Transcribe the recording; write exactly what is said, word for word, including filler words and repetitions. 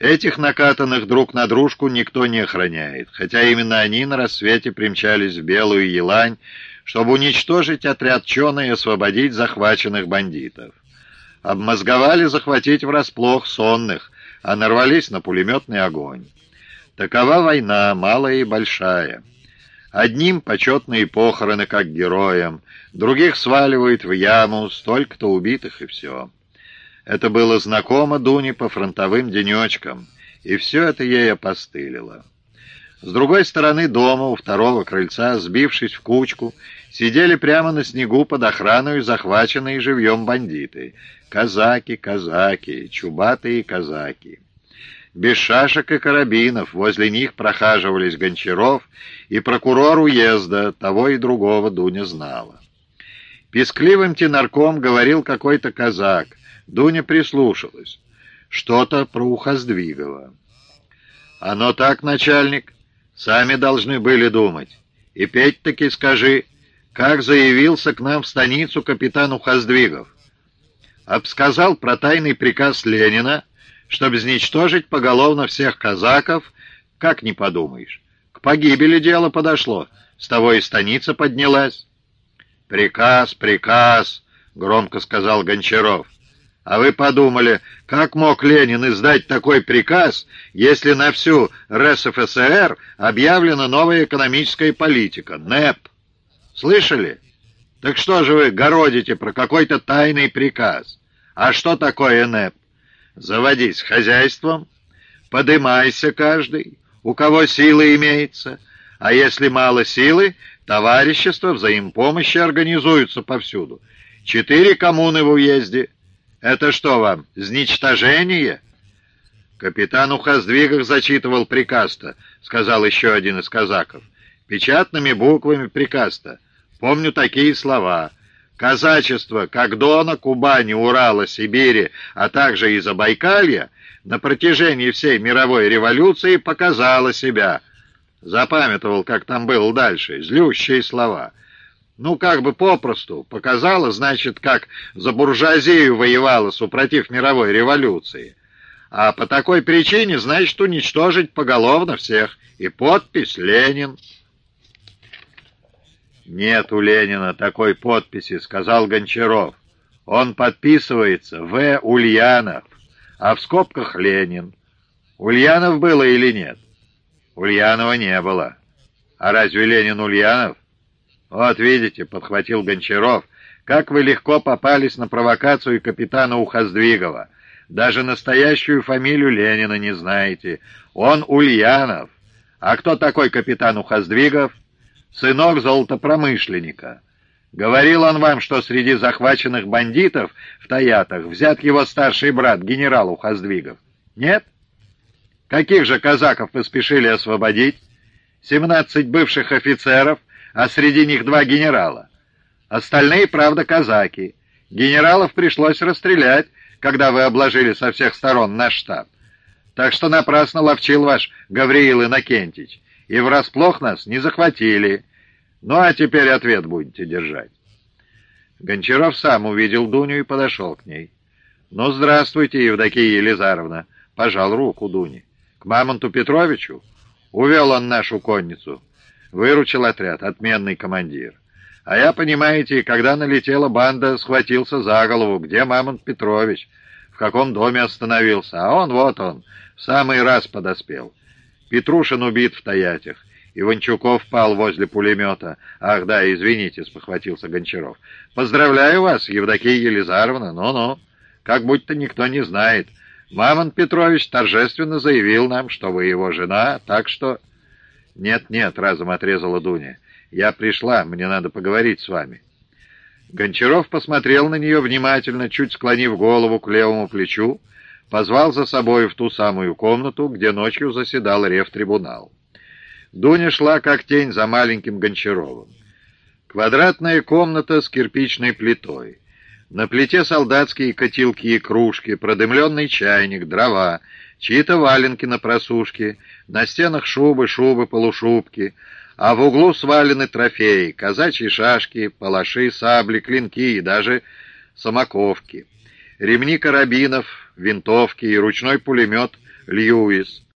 Этих накатанных друг на дружку никто не охраняет, хотя именно они на рассвете примчались в Белую Елань, чтобы уничтожить отряд Чона и освободить захваченных бандитов. Обмозговали захватить врасплох сонных, а нарвались на пулеметный огонь. Такова война, малая и большая. Одним почетные похороны как героям, других сваливают в яму, столько-то убитых и все. Это было знакомо Дуне по фронтовым денечкам, и все это ей опостылило. С другой стороны дома, у второго крыльца, сбившись в кучку, сидели прямо на снегу под охраной захваченные живьем бандиты. Казаки, казаки, чубатые казаки. Без шашек и карабинов возле них прохаживались Гончаров и прокурор уезда, того и другого Дуня знала. Пескливым тенорком говорил какой-то казак. Дуня прислушалась. Что-то про Ухоздвигова. «Оно так, начальник, сами должны были думать. И петь-таки скажи, как заявился к нам в станицу капитан Ухоздвигов. Обсказал про тайный приказ Ленина, чтобы изничтожить поголовно всех казаков, как не подумаешь. К погибели дело подошло, с того и станица поднялась». «Приказ, приказ», — громко сказал Гончаров. «А вы подумали, как мог Ленин издать такой приказ, если на всю РСФСР объявлена новая экономическая политика, НЭП? Слышали? Так что же вы городите про какой-то тайный приказ? А что такое НЭП? Заводись хозяйством, подымайся каждый, у кого силы имеется, а если мало силы, товарищества взаимопомощи организуются повсюду. Четыре коммуны в уезде. Это что вам, изничтожение?» «Капитан Ухоздвигов зачитывал приказ-то», — сказал еще один из казаков. «Печатными буквами приказ-то. Помню такие слова. Казачество, как Дона, Кубани, Урала, Сибири, а также и Забайкалья, на протяжении всей мировой революции показало себя». Запамятовал, как там было дальше, злющие слова. Ну, как бы попросту, показала, значит, как за буржуазию воевала супротив мировой революции. А по такой причине, значит, уничтожить поголовно всех. И подпись «Ленин». «Нет у Ленина такой подписи», — сказал Гончаров. «Он подписывается В. Ульянов, а в скобках Ленин. Ульянов было или нет?» «Ульянова не было. А разве Ленин Ульянов?» «Вот видите», — подхватил Гончаров, — «как вы легко попались на провокацию капитана Ухоздвигова. Даже настоящую фамилию Ленина не знаете. Он Ульянов. А кто такой капитан Ухоздвигов? Сынок золотопромышленника. Говорил он вам, что среди захваченных бандитов в Таятах взят его старший брат, генерал Ухоздвигов? Нет? Каких же казаков вы спешили освободить? Семнадцать бывших офицеров, а среди них два генерала. Остальные, правда, казаки. Генералов пришлось расстрелять, когда вы обложили со всех сторон наш штаб. Так что напрасно ловчил ваш Гавриил Иннокентич, и врасплох нас не захватили. Ну, а теперь ответ будете держать». Гончаров сам увидел Дуню и подошел к ней. «Ну, здравствуйте, Евдокия Елизаровна», — пожал руку Дуне. «К Мамонту Петровичу? Увел он нашу конницу. Выручил отряд, отменный командир. А я, понимаете, когда налетела банда, схватился за голову. Где Мамонт Петрович? В каком доме остановился? А он, вот он, в самый раз подоспел. Петрушин убит в Таятях. Иванчуков пал возле пулемета. Ах, да, извините, спохватился Гончаров. Поздравляю вас, Евдокия Елизаровна, ну-ну. Как будто никто не знает. Мамонт Петрович торжественно заявил нам, что вы его жена, так что... «Нет-нет», — разом отрезала Дуня. «Я пришла, мне надо поговорить с вами». Гончаров посмотрел на нее внимательно, чуть склонив голову к левому плечу, позвал за собой в ту самую комнату, где ночью заседал ревтрибунал. Дуня шла как тень за маленьким Гончаровым. Квадратная комната с кирпичной плитой. На плите солдатские котелки и кружки, продымленный чайник, дрова, чьи-то валенки на просушке, на стенах шубы, шубы, полушубки, а в углу свалены трофеи, казачьи шашки, палаши, сабли, клинки и даже самоковки, ремни карабинов, винтовки и ручной пулемет Льюис.